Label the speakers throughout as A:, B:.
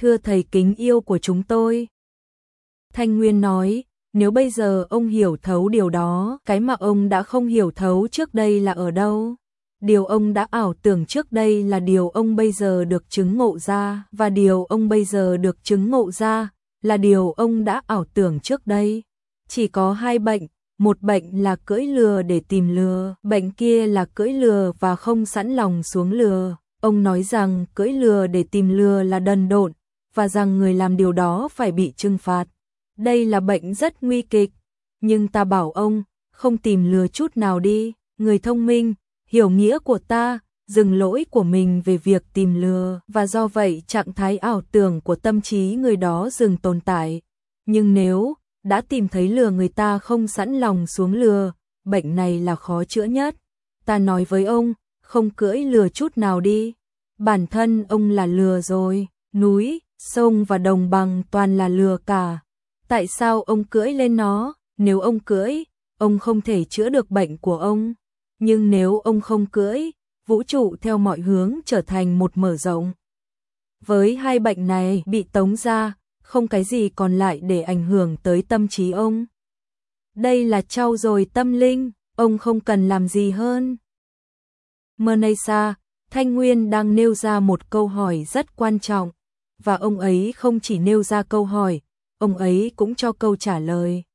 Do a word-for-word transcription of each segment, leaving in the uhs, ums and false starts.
A: thưa thầy kính yêu của chúng tôi. Thanh Nguyên nói, nếu bây giờ ông hiểu thấu điều đó, cái mà ông đã không hiểu thấu trước đây là ở đâu? Điều ông đã ảo tưởng trước đây là điều ông bây giờ được chứng ngộ ra, và điều ông bây giờ được chứng ngộ ra là điều ông đã ảo tưởng trước đây. Chỉ có hai bệnh, một bệnh là cưỡi lừa để tìm lừa, bệnh kia là cưỡi lừa và không sẵn lòng xuống lừa. Ông nói rằng cưỡi lừa để tìm lừa là đần độn, và rằng người làm điều đó phải bị trừng phạt. Đây là bệnh rất nguy kịch, nhưng ta bảo ông, không tìm lừa chút nào đi, người thông minh, hiểu nghĩa của ta, dừng lỗi của mình về việc tìm lừa, và do vậy trạng thái ảo tưởng của tâm trí người đó dừng tồn tại. Nhưng nếu đã tìm thấy lừa người ta không sẵn lòng xuống lừa, bệnh này là khó chữa nhất. Ta nói với ông, không cưỡi lừa chút nào đi. Bản thân ông là lừa rồi, núi, sông và đồng bằng toàn là lừa cả. Tại sao ông cưỡi lên nó? Nếu ông cưỡi, ông không thể chữa được bệnh của ông. Nhưng nếu ông không cưỡi, vũ trụ theo mọi hướng trở thành một mở rộng. Với hai bệnh này bị tống ra, không cái gì còn lại để ảnh hưởng tới tâm trí ông. Đây là trau dồi tâm linh, ông không cần làm gì hơn. Mernesa, Thanh Nguyên đang nêu ra một câu hỏi rất quan trọng, và ông ấy không chỉ nêu ra câu hỏi, ông ấy cũng cho câu trả lời.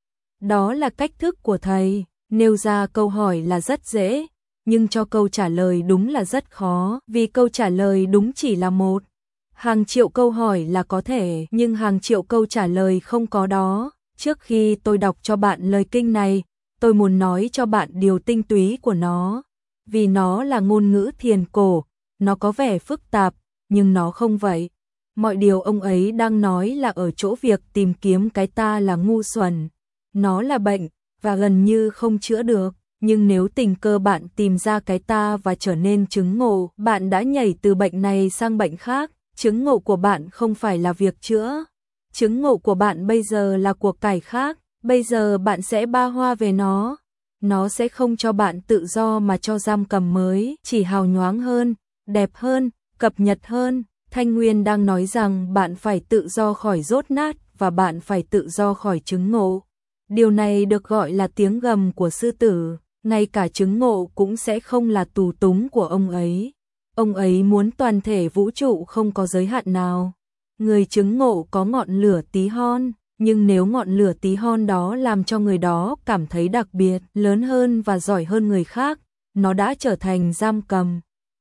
A: Đó là cách thức của thầy, nêu ra câu hỏi là rất dễ, nhưng cho câu trả lời đúng là rất khó, vì câu trả lời đúng chỉ là một. Hàng triệu câu hỏi là có thể, nhưng hàng triệu câu trả lời không có đó. Trước khi tôi đọc cho bạn lời kinh này, tôi muốn nói cho bạn điều tinh túy của nó. Vì nó là ngôn ngữ thiền cổ, nó có vẻ phức tạp, nhưng nó không vậy. Mọi điều ông ấy đang nói là ở chỗ việc tìm kiếm cái ta là ngu xuẩn. Nó là bệnh, và gần như không chữa được. Nhưng nếu tình cờ bạn tìm ra cái ta và trở nên chứng ngộ, bạn đã nhảy từ bệnh này sang bệnh khác. Chứng ngộ của bạn không phải là việc chữa. Chứng ngộ của bạn bây giờ là cuộc cải khác. Bây giờ bạn sẽ ba hoa về nó. Nó sẽ không cho bạn tự do mà cho giam cầm mới, chỉ hào nhoáng hơn, đẹp hơn, cập nhật hơn. Thanh Nguyên đang nói rằng bạn phải tự do khỏi dốt nát và bạn phải tự do khỏi chứng ngộ. Điều này được gọi là tiếng gầm của sư tử. Ngay cả chứng ngộ cũng sẽ không là tù túng của ông ấy. Ông ấy muốn toàn thể vũ trụ không có giới hạn nào. Người chứng ngộ có ngọn lửa tí hon, nhưng nếu ngọn lửa tí hon đó làm cho người đó cảm thấy đặc biệt, lớn hơn và giỏi hơn người khác, nó đã trở thành giam cầm.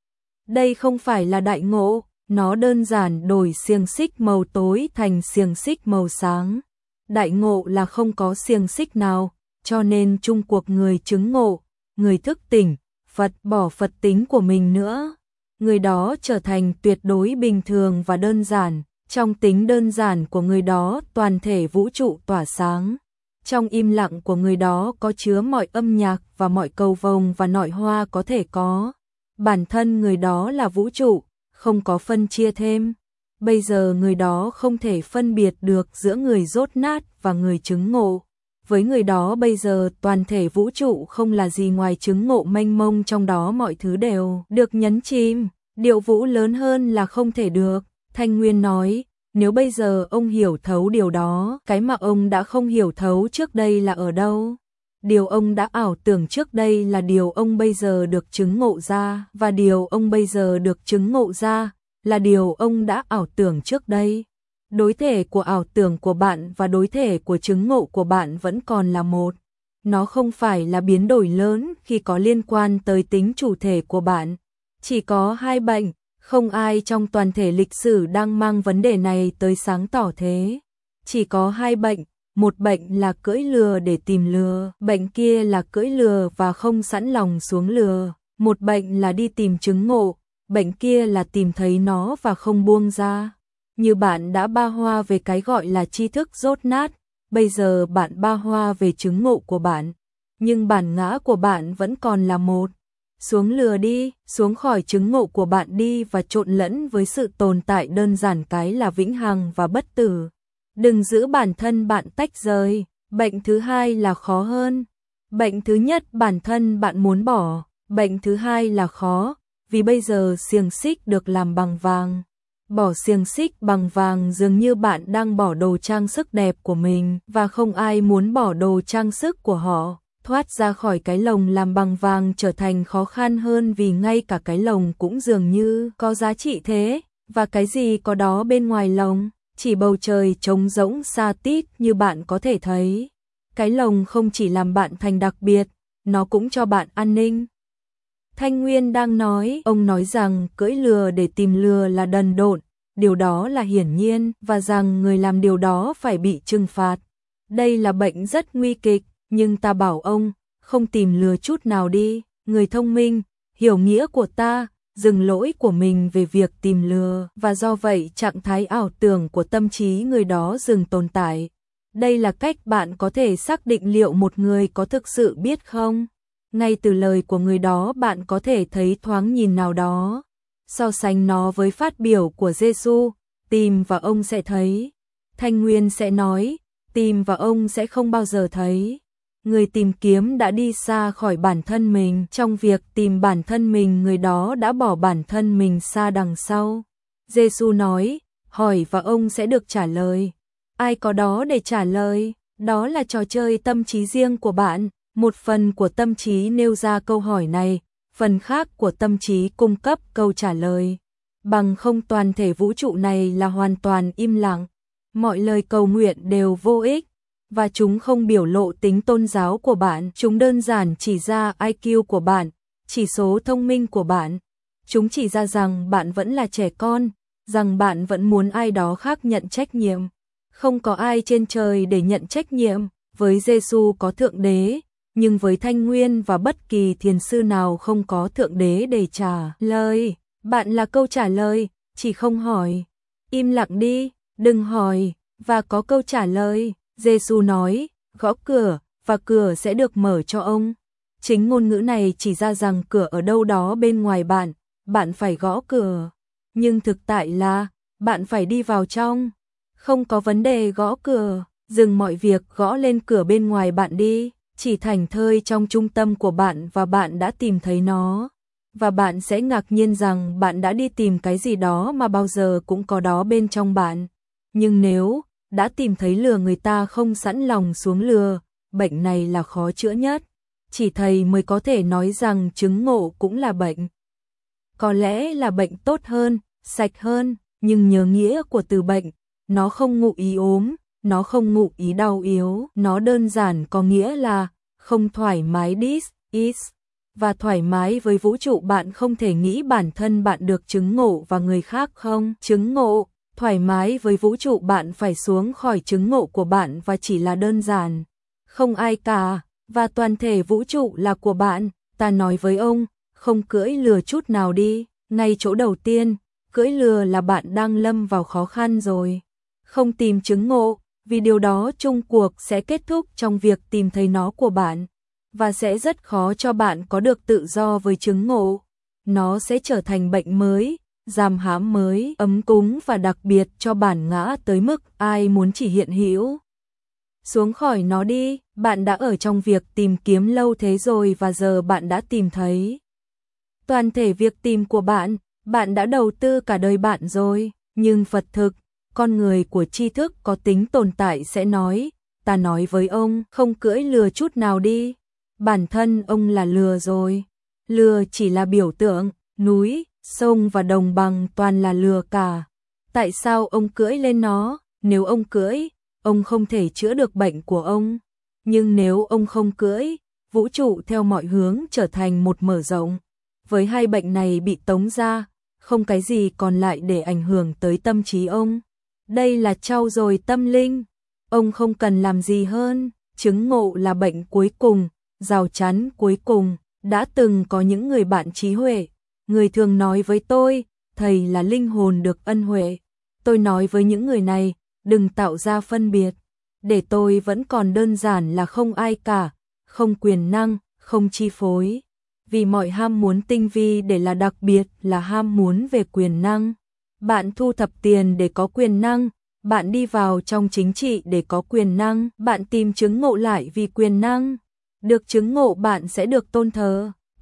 A: Đây không phải là đại ngộ, nó đơn giản đổi xiềng xích màu tối thành xiềng xích màu sáng. Đại ngộ là không có xiềng xích nào, cho nên chung cuộc người chứng ngộ, người thức tỉnh, Phật bỏ Phật tính của mình nữa. Người đó trở thành tuyệt đối bình thường và đơn giản, trong tính đơn giản của người đó toàn thể vũ trụ tỏa sáng. Trong im lặng của người đó có chứa mọi âm nhạc và mọi cầu vồng và nọi hoa có thể có. Bản thân người đó là vũ trụ, không có phân chia thêm. Bây giờ người đó không thể phân biệt được giữa người dốt nát và người chứng ngộ. Với người đó bây giờ toàn thể vũ trụ không là gì ngoài chứng ngộ mênh mông, trong đó mọi thứ đều được nhấn chìm. Điệu vũ lớn hơn là không thể được. Thanh Nguyên nói, nếu bây giờ ông hiểu thấu điều đó, cái mà ông đã không hiểu thấu trước đây là ở đâu? Điều ông đã ảo tưởng trước đây là điều ông bây giờ được chứng ngộ ra, và điều ông bây giờ được chứng ngộ ra là điều ông đã ảo tưởng trước đây. Đối thể của ảo tưởng của bạn và đối thể của chứng ngộ của bạn vẫn còn là một. Nó không phải là biến đổi lớn khi có liên quan tới tính chủ thể của bạn. Chỉ có hai bệnh, không ai trong toàn thể lịch sử đang mang vấn đề này tới sáng tỏ thế. Chỉ có hai bệnh, một bệnh là cưỡi lừa để tìm lừa, bệnh kia là cưỡi lừa và không sẵn lòng xuống lừa. Một bệnh là đi tìm chứng ngộ, bệnh kia là tìm thấy nó và không buông ra. Như bạn đã ba hoa về cái gọi là tri thức dốt nát, bây giờ bạn ba hoa về chứng ngộ của bạn. Nhưng bản ngã của bạn vẫn còn là một. Xuống lừa đi, xuống khỏi chứng ngộ của bạn đi và trộn lẫn với sự tồn tại đơn giản cái là vĩnh hằng và bất tử. Đừng giữ bản thân bạn tách rời. Bệnh thứ hai là khó hơn. Bệnh thứ nhất bản thân bạn muốn bỏ. Bệnh thứ hai là khó, vì bây giờ xiềng xích được làm bằng vàng. Bỏ xiềng xích bằng vàng dường như bạn đang bỏ đồ trang sức đẹp của mình và không ai muốn bỏ đồ trang sức của họ. Thoát ra khỏi cái lồng làm bằng vàng trở thành khó khăn hơn vì ngay cả cái lồng cũng dường như có giá trị thế. Và cái gì có đó bên ngoài lồng? Chỉ bầu trời trống rỗng xa tít như bạn có thể thấy. Cái lồng không chỉ làm bạn thành đặc biệt, nó cũng cho bạn an ninh. Thanh Nguyên đang nói, ông nói rằng cưỡi lừa để tìm lừa là đần độn, điều đó là hiển nhiên, và rằng người làm điều đó phải bị trừng phạt. Đây là bệnh rất nguy kịch, nhưng ta bảo ông, không tìm lừa chút nào đi, người thông minh, hiểu nghĩa của ta, dừng lỗi của mình về việc tìm lừa, và do vậy trạng thái ảo tưởng của tâm trí người đó dừng tồn tại. Đây là cách bạn có thể xác định liệu một người có thực sự biết không? Ngay từ lời của người đó bạn có thể thấy thoáng nhìn nào đó. So sánh nó với phát biểu của Giêsu, tìm và ông sẽ thấy. Thanh Nguyên sẽ nói, tìm và ông sẽ không bao giờ thấy. Người tìm kiếm đã đi xa khỏi bản thân mình, trong việc tìm bản thân mình người đó đã bỏ bản thân mình xa đằng sau. Giêsu nói, hỏi và ông sẽ được trả lời. Ai có đó để trả lời? Đó là trò chơi tâm trí riêng của bạn. Một phần của tâm trí nêu ra câu hỏi này, phần khác của tâm trí cung cấp câu trả lời. Bằng không toàn thể vũ trụ này là hoàn toàn im lặng. Mọi lời cầu nguyện đều vô ích, và chúng không biểu lộ tính tôn giáo của bạn. Chúng đơn giản chỉ ra i kiu của bạn, chỉ số thông minh của bạn. Chúng chỉ ra rằng bạn vẫn là trẻ con, rằng bạn vẫn muốn ai đó khác nhận trách nhiệm. Không có ai trên trời để nhận trách nhiệm, với Giêsu có Thượng Đế. Nhưng với Thanh Nguyên và bất kỳ thiền sư nào không có Thượng Đế để trả lời. Bạn là câu trả lời, chỉ không hỏi. Im lặng đi, đừng hỏi, và có câu trả lời. Giêsu nói, gõ cửa, và cửa sẽ được mở cho ông. Chính ngôn ngữ này chỉ ra rằng cửa ở đâu đó bên ngoài bạn, bạn phải gõ cửa. Nhưng thực tại là, bạn phải đi vào trong. Không có vấn đề gõ cửa, dừng mọi việc gõ lên cửa bên ngoài bạn đi. Chỉ thảnh thơi trong trung tâm của bạn và bạn đã tìm thấy nó. Và bạn sẽ ngạc nhiên rằng bạn đã đi tìm cái gì đó mà bao giờ cũng có đó bên trong bạn. Nhưng nếu đã tìm thấy lừa người ta không sẵn lòng xuống lừa, bệnh này là khó chữa nhất. Chỉ thầy mới có thể nói rằng chứng ngộ cũng là bệnh. Có lẽ là bệnh tốt hơn, sạch hơn, nhưng nhớ nghĩa của từ bệnh, nó không ngụ ý ốm. Nó không ngụ ý đau yếu, nó đơn giản có nghĩa là không thoải mái this is. Và thoải mái với vũ trụ bạn không thể nghĩ bản thân bạn được chứng ngộ và người khác không chứng ngộ. Thoải mái với vũ trụ bạn phải xuống khỏi chứng ngộ của bạn và chỉ là đơn giản. Không ai cả, và toàn thể vũ trụ là của bạn. Ta nói với ông, không cưỡi lừa chút nào đi. Ngay chỗ đầu tiên, cưỡi lừa là bạn đang lâm vào khó khăn rồi. Không tìm chứng ngộ. Vì điều đó chung cuộc sẽ kết thúc trong việc tìm thấy nó của bạn, và sẽ rất khó cho bạn có được tự do với chứng ngộ. Nó sẽ trở thành bệnh mới, giam hãm mới, ấm cúng và đặc biệt cho bản ngã tới mức ai muốn chỉ hiện hữu. Xuống khỏi nó đi, bạn đã ở trong việc tìm kiếm lâu thế rồi và giờ bạn đã tìm thấy. Toàn thể việc tìm của bạn, bạn đã đầu tư cả đời bạn rồi, nhưng Phật thực, con người của tri thức có tính tồn tại sẽ nói, ta nói với ông, không cưỡi lừa chút nào đi. Bản thân ông là lừa rồi. Lừa chỉ là biểu tượng, núi, sông và đồng bằng toàn là lừa cả. Tại sao ông cưỡi lên nó? Nếu ông cưỡi, ông không thể chữa được bệnh của ông. Nhưng nếu ông không cưỡi, vũ trụ theo mọi hướng trở thành một mở rộng. Với hai bệnh này bị tống ra, không cái gì còn lại để ảnh hưởng tới tâm trí ông. Đây là trau dồi tâm linh. Ông không cần làm gì hơn. Chứng ngộ là bệnh cuối cùng, rào chắn cuối cùng. Đã từng có những người bạn trí huệ. Người thường nói với tôi, thầy là linh hồn được ân huệ. Tôi nói với những người này, đừng tạo ra phân biệt. Để tôi vẫn còn đơn giản là không ai cả, không quyền năng, không chi phối. Vì mọi ham muốn tinh vi để là đặc biệt là ham muốn về quyền năng. Bạn thu thập tiền để có quyền năng, bạn đi vào trong chính trị để có quyền năng, bạn tìm chứng ngộ lại vì quyền năng. Được chứng ngộ bạn sẽ được tôn thờ,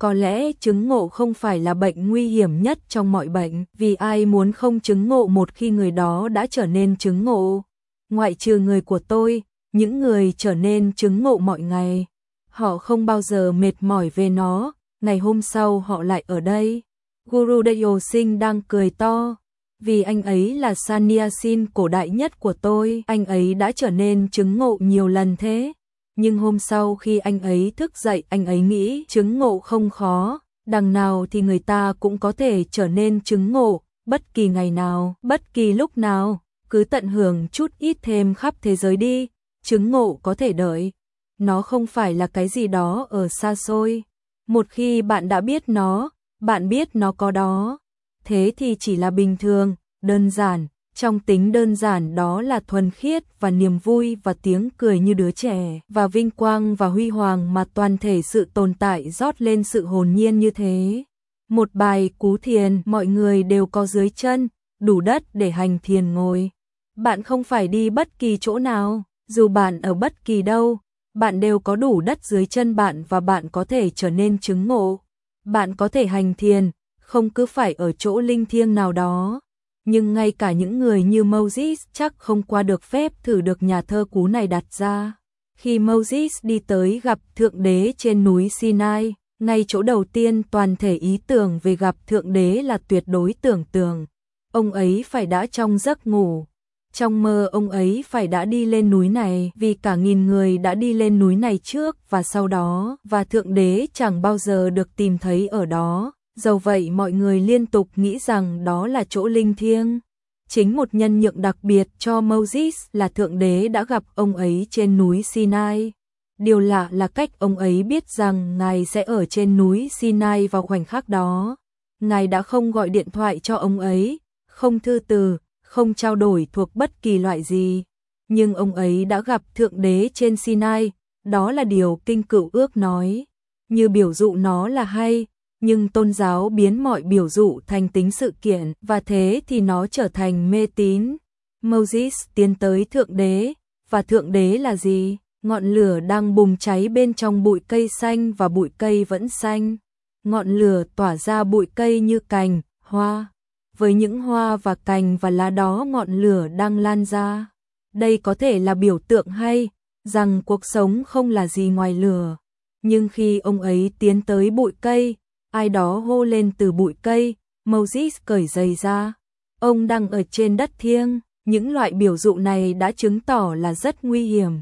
A: Có lẽ chứng ngộ không phải là bệnh nguy hiểm nhất trong mọi bệnh, vì ai muốn không chứng ngộ một khi người đó đã trở nên chứng ngộ. Ngoại trừ người của tôi, những người trở nên chứng ngộ mọi ngày, họ không bao giờ mệt mỏi về nó, ngày hôm sau họ lại ở đây. Gurudev Singh đang cười to, vì anh ấy là Sannyasin cổ đại nhất của tôi, anh ấy đã trở nên chứng ngộ nhiều lần thế. Nhưng hôm sau khi anh ấy thức dậy, anh ấy nghĩ chứng ngộ không khó, đằng nào thì người ta cũng có thể trở nên chứng ngộ, bất kỳ ngày nào, bất kỳ lúc nào, cứ tận hưởng chút ít thêm khắp thế giới đi, chứng ngộ có thể đợi. Nó không phải là cái gì đó ở xa xôi. Một khi bạn đã biết nó, bạn biết nó có đó, thế thì chỉ là bình thường, đơn giản. Trong tính đơn giản đó là thuần khiết và niềm vui và tiếng cười như đứa trẻ, và vinh quang và huy hoàng mà toàn thể sự tồn tại rót lên sự hồn nhiên như thế. Một bài cú thiền, mọi người đều có dưới chân, đủ đất để hành thiền ngồi. Bạn không phải đi bất kỳ chỗ nào, dù bạn ở bất kỳ đâu, bạn đều có đủ đất dưới chân bạn và bạn có thể trở nên chứng ngộ. Bạn có thể hành thiền, không cứ phải ở chỗ linh thiêng nào đó. Nhưng ngay cả những người như Moses chắc không qua được phép thử được nhà thơ cú này đặt ra. Khi Moses đi tới gặp Thượng Đế trên núi Sinai, ngay chỗ đầu tiên toàn thể ý tưởng về gặp Thượng Đế là tuyệt đối tưởng tượng. Ông ấy phải đã trong giấc ngủ. Trong mơ ông ấy phải đã đi lên núi này, vì cả nghìn người đã đi lên núi này trước và sau đó, và Thượng Đế chẳng bao giờ được tìm thấy ở đó. Dẫu vậy mọi người liên tục nghĩ rằng đó là chỗ linh thiêng. Chính một nhân nhượng đặc biệt cho Moses là Thượng Đế đã gặp ông ấy trên núi Sinai. Điều lạ là cách ông ấy biết rằng Ngài sẽ ở trên núi Sinai vào khoảnh khắc đó. Ngài đã không gọi điện thoại cho ông ấy, không thư từ, không trao đổi thuộc bất kỳ loại gì. Nhưng ông ấy đã gặp Thượng Đế trên Sinai, đó là điều Kinh Cựu Ước nói. Như biểu dụ nó là hay, nhưng tôn giáo biến mọi biểu dụ thành tính sự kiện, và thế thì nó trở thành mê tín. Moses tiến tới Thượng Đế, và Thượng Đế là gì? Ngọn lửa đang bùng cháy bên trong bụi cây xanh và bụi cây vẫn xanh. Ngọn lửa tỏa ra bụi cây như cành, hoa. Với những hoa và cành và lá đó ngọn lửa đang lan ra. Đây có thể là biểu tượng hay, rằng cuộc sống không là gì ngoài lửa. Nhưng khi ông ấy tiến tới bụi cây, ai đó hô lên từ bụi cây, Moses cởi giày ra. Ông đang ở trên đất thiêng, những loại biểu dụ này đã chứng tỏ là rất nguy hiểm.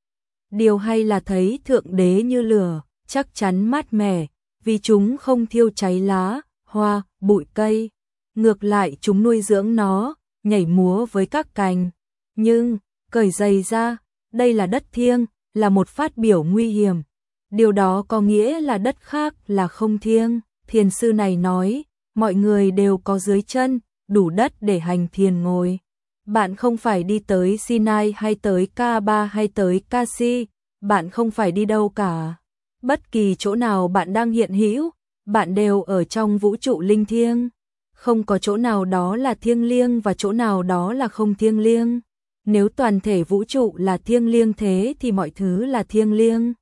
A: Điều hay là thấy Thượng Đế như lửa, chắc chắn mát mẻ, vì chúng không thiêu cháy lá, hoa, bụi cây. Ngược lại chúng nuôi dưỡng nó, nhảy múa với các cành. Nhưng, cởi giày ra, đây là đất thiêng, là một phát biểu nguy hiểm. Điều đó có nghĩa là đất khác là không thiêng. Thiền sư này nói, mọi người đều có dưới chân, đủ đất để hành thiền ngồi. Bạn không phải đi tới Sinai hay tới Kaaba hay tới Kashi, bạn không phải đi đâu cả. Bất kỳ chỗ nào bạn đang hiện hữu, bạn đều ở trong vũ trụ linh thiêng. Không có chỗ nào đó là thiêng liêng và chỗ nào đó là không thiêng liêng. Nếu toàn thể vũ trụ là thiêng liêng thế thì mọi thứ là thiêng liêng.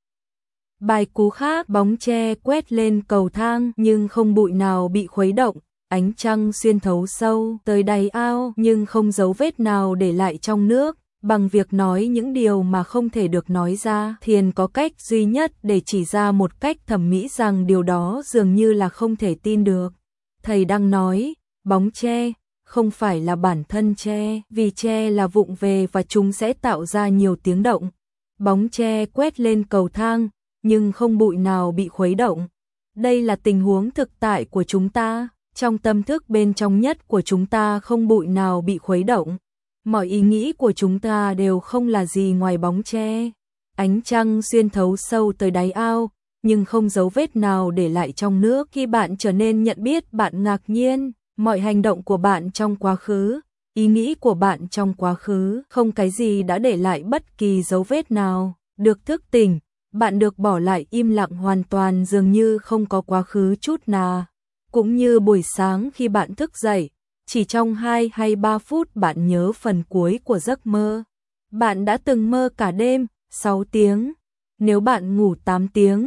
A: Bài cú khác, bóng tre quét lên cầu thang nhưng không bụi nào bị khuấy động, ánh trăng xuyên thấu sâu tới đáy ao nhưng không dấu vết nào để lại trong nước. Bằng việc nói những điều mà không thể được nói ra, thiền có cách duy nhất để chỉ ra một cách thẩm mỹ rằng điều đó dường như là không thể tin được. Thầy đang nói, bóng tre không phải là bản thân tre, vì tre là vụng về và chúng sẽ tạo ra nhiều tiếng động. Bóng tre quét lên cầu thang, nhưng không bụi nào bị khuấy động. Đây là tình huống thực tại của chúng ta, trong tâm thức bên trong nhất của chúng ta không bụi nào bị khuấy động. Mọi ý nghĩ của chúng ta đều không là gì ngoài bóng tre. Ánh trăng xuyên thấu sâu tới đáy ao, nhưng không dấu vết nào để lại trong nước. Khi bạn trở nên nhận biết, bạn ngạc nhiên, mọi hành động của bạn trong quá khứ, ý nghĩ của bạn trong quá khứ, không cái gì đã để lại bất kỳ dấu vết nào. Được thức tỉnh, bạn được bỏ lại im lặng hoàn toàn, dường như không có quá khứ chút nào. Cũng như buổi sáng khi bạn thức dậy, chỉ trong hai hay ba phút bạn nhớ phần cuối của giấc mơ. Bạn đã từng mơ cả đêm, sáu tiếng. Nếu bạn ngủ tám tiếng,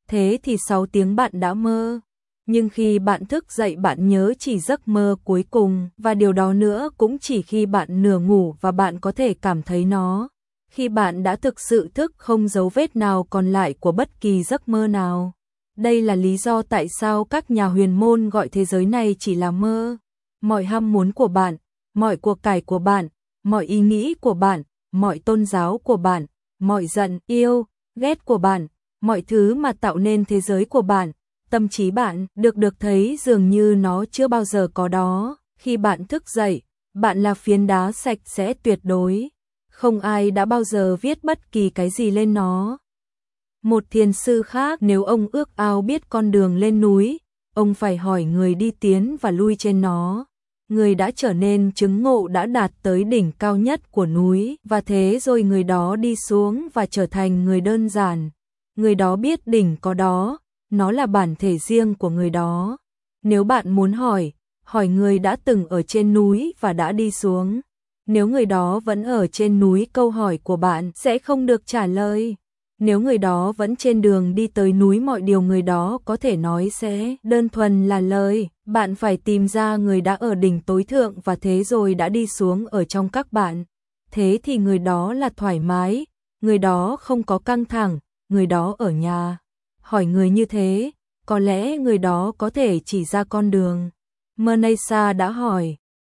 A: Thế thì sáu tiếng bạn đã mơ. Nhưng khi bạn thức dậy bạn nhớ chỉ giấc mơ cuối cùng, và điều đó nữa cũng chỉ khi bạn nửa ngủ và bạn có thể cảm thấy nó. Khi bạn đã thực sự thức không dấu vết nào còn lại của bất kỳ giấc mơ nào. Đây là lý do tại sao các nhà huyền môn gọi thế giới này chỉ là mơ. Mọi ham muốn của bạn, mọi của cải của bạn, mọi ý nghĩ của bạn, mọi tôn giáo của bạn, mọi giận, yêu, ghét của bạn, mọi thứ mà tạo nên thế giới của bạn, tâm trí bạn được được thấy dường như nó chưa bao giờ có đó. Khi bạn thức dậy, bạn là phiến đá sạch sẽ tuyệt đối. Không ai đã bao giờ viết bất kỳ cái gì lên nó. Một thiền sư khác, nếu ông ước ao biết con đường lên núi, ông phải hỏi người đi tiến và lui trên nó. Người đã trở nên chứng ngộ đã đạt tới đỉnh cao nhất của núi, và thế rồi người đó đi xuống và trở thành người đơn giản. Người đó biết đỉnh có đó, nó là bản thể riêng của người đó. Nếu bạn muốn hỏi, hỏi người đã từng ở trên núi và đã đi xuống. Nếu người đó vẫn ở trên núi, câu hỏi của bạn sẽ không được trả lời. Nếu người đó vẫn trên đường đi tới núi, mọi điều người đó có thể nói sẽ đơn thuần là lời. Bạn phải tìm ra người đã ở đỉnh tối thượng và thế rồi đã đi xuống ở trong các bạn. Thế thì người đó là thoải mái, người đó không có căng thẳng, người đó ở nhà. Hỏi người như thế, có lẽ người đó có thể chỉ ra con đường. Manasa đã hỏi.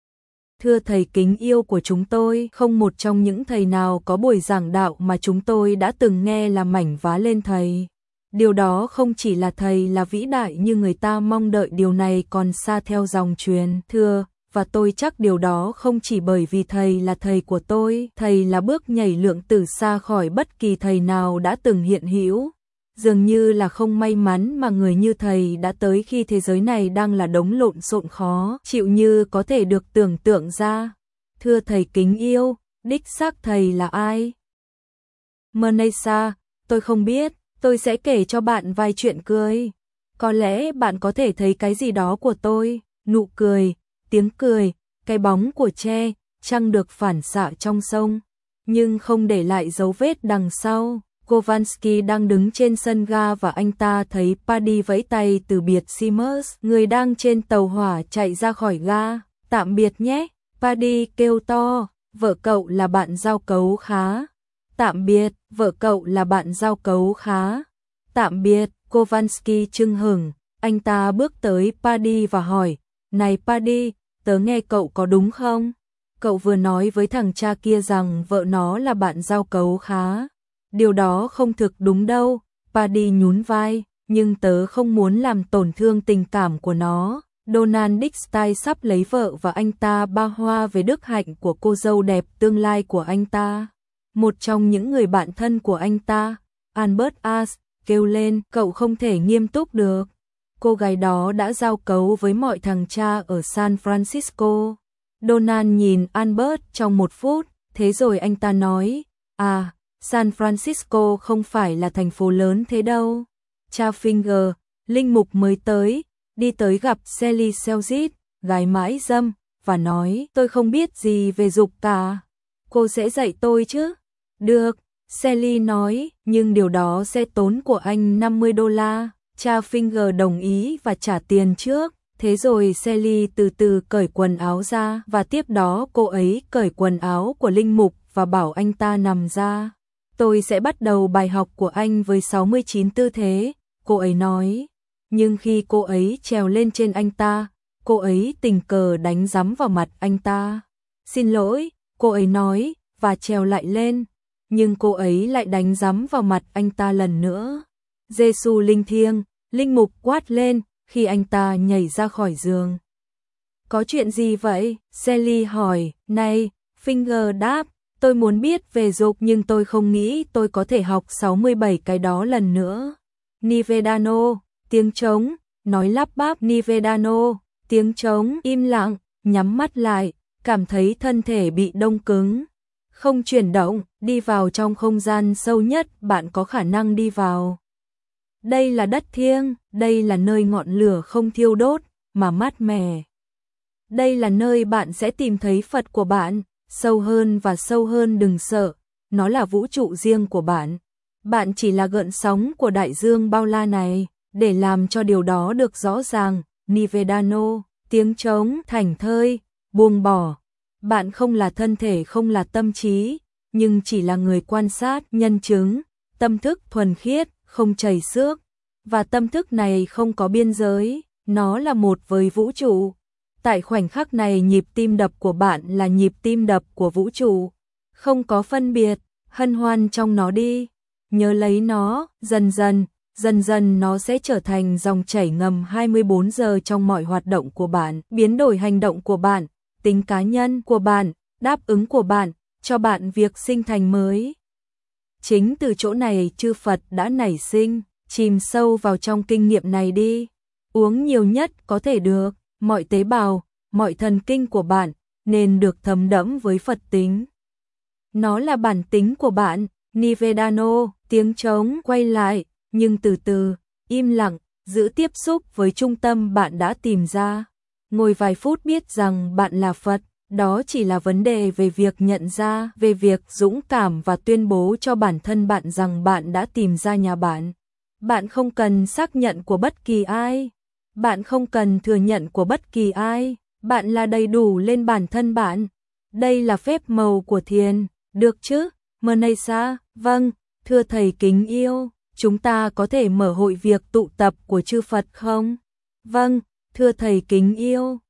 A: Thưa thầy kính yêu của chúng tôi, không một trong những thầy nào có buổi giảng đạo mà chúng tôi đã từng nghe là mảnh vá lên thầy. Điều đó không chỉ là thầy là vĩ đại như người ta mong đợi, điều này còn xa theo dòng truyền. Thưa, và tôi chắc điều đó không chỉ bởi vì thầy là thầy của tôi, thầy là bước nhảy lượng tử xa khỏi bất kỳ thầy nào đã từng hiện hữu. Dường như là không may mắn mà người như thầy đã tới khi thế giới này đang là đống lộn xộn khó chịu như có thể được tưởng tượng ra. Thưa thầy kính yêu, đích xác thầy là ai? Manasa, tôi không biết, tôi sẽ kể cho bạn vài chuyện cười. Có lẽ bạn có thể thấy cái gì đó của tôi, nụ cười, tiếng cười, cái bóng của tre, trăng được phản xạ trong sông, nhưng không để lại dấu vết đằng sau. Kowalski đang đứng trên sân ga và anh ta thấy Paddy vẫy tay từ biệt Seamus, người đang trên tàu hỏa chạy ra khỏi ga. Tạm biệt nhé, Paddy kêu to, vợ cậu là bạn giao cấu khá. Tạm biệt, vợ cậu là bạn giao cấu khá. Tạm biệt, Kowalski chưng hửng, anh ta bước tới Paddy và hỏi, này Paddy, tớ nghe cậu có đúng không? Cậu vừa nói với thằng cha kia rằng vợ nó là bạn giao cấu khá. Điều đó không thực đúng đâu, Paddy nhún vai, nhưng tớ không muốn làm tổn thương tình cảm của nó. Donald Dickstein sắp lấy vợ và anh ta ba hoa về đức hạnh của cô dâu đẹp tương lai của anh ta. Một trong những người bạn thân của anh ta, Albert As, kêu lên, cậu không thể nghiêm túc được. Cô gái đó đã giao cấu với mọi thằng cha ở San Francisco. Donald nhìn Albert trong một phút, thế rồi anh ta nói, à, San Francisco không phải là thành phố lớn thế đâu. Cha Finger, linh mục mới tới, đi tới gặp Sally Selzit, gái mãi dâm, và nói, tôi không biết gì về dục cả. Cô sẽ dạy tôi chứ? Được, Sally nói, nhưng điều đó sẽ tốn của anh năm mươi đô la. Cha Finger đồng ý và trả tiền trước. Thế rồi Sally từ từ cởi quần áo ra và tiếp đó cô ấy cởi quần áo của linh mục và bảo anh ta nằm ra. Tôi sẽ bắt đầu bài học của anh với sáu mươi chín tư thế, cô ấy nói. Nhưng khi cô ấy trèo lên trên anh ta, cô ấy tình cờ đánh giấm vào mặt anh ta. Xin lỗi, cô ấy nói, và trèo lại lên. Nhưng cô ấy lại đánh giấm vào mặt anh ta lần nữa. Giê-xu linh thiêng, linh mục quát lên khi anh ta nhảy ra khỏi giường. Có chuyện gì vậy? Sally hỏi. Này, Finger đáp, tôi muốn biết về dục nhưng tôi không nghĩ tôi có thể học sáu mươi bảy cái đó lần nữa. Nivedano, tiếng trống, nói lắp bắp. Nivedano, tiếng trống, im lặng, nhắm mắt lại, cảm thấy thân thể bị đông cứng. Không chuyển động, đi vào trong không gian sâu nhất bạn có khả năng đi vào. Đây là đất thiêng, đây là nơi ngọn lửa không thiêu đốt, mà mát mẻ. Đây là nơi bạn sẽ tìm thấy Phật của bạn, sâu hơn và sâu hơn đừng sợ, nó là vũ trụ riêng của bạn. Bạn chỉ là gợn sóng của đại dương bao la này, để làm cho điều đó được rõ ràng, Nivedano, tiếng trống, thảnh thơi, buông bỏ. Bạn không là thân thể, không là tâm trí, nhưng chỉ là người quan sát, nhân chứng, tâm thức thuần khiết, không chảy xước, và tâm thức này không có biên giới, nó là một với vũ trụ. Tại khoảnh khắc này nhịp tim đập của bạn là nhịp tim đập của vũ trụ, không có phân biệt, hân hoan trong nó đi, nhớ lấy nó, dần dần, dần dần nó sẽ trở thành dòng chảy ngầm hai mươi bốn giờ trong mọi hoạt động của bạn, biến đổi hành động của bạn, tính cá nhân của bạn, đáp ứng của bạn, cho bạn việc sinh thành mới. Chính từ chỗ này chư Phật đã nảy sinh, chìm sâu vào trong kinh nghiệm này đi, uống nhiều nhất có thể được, mọi tế bào, mọi thần kinh của bạn nên được thấm đẫm với Phật tính. Nó là bản tính của bạn, Nivedano, tiếng trống quay lại, nhưng từ từ, im lặng, giữ tiếp xúc với trung tâm bạn đã tìm ra. Ngồi vài phút biết rằng bạn là Phật, đó chỉ là vấn đề về việc nhận ra, về việc dũng cảm và tuyên bố cho bản thân bạn rằng bạn đã tìm ra nhà bạn. Bạn không cần xác nhận của bất kỳ ai. Bạn không cần thừa nhận của bất kỳ ai. Bạn là đầy đủ lên bản thân bạn. Đây là phép màu của thiền, được chứ? Manasa, vâng, thưa thầy kính yêu, chúng ta có thể mở hội việc tụ tập của chư Phật không? Vâng, thưa thầy kính yêu.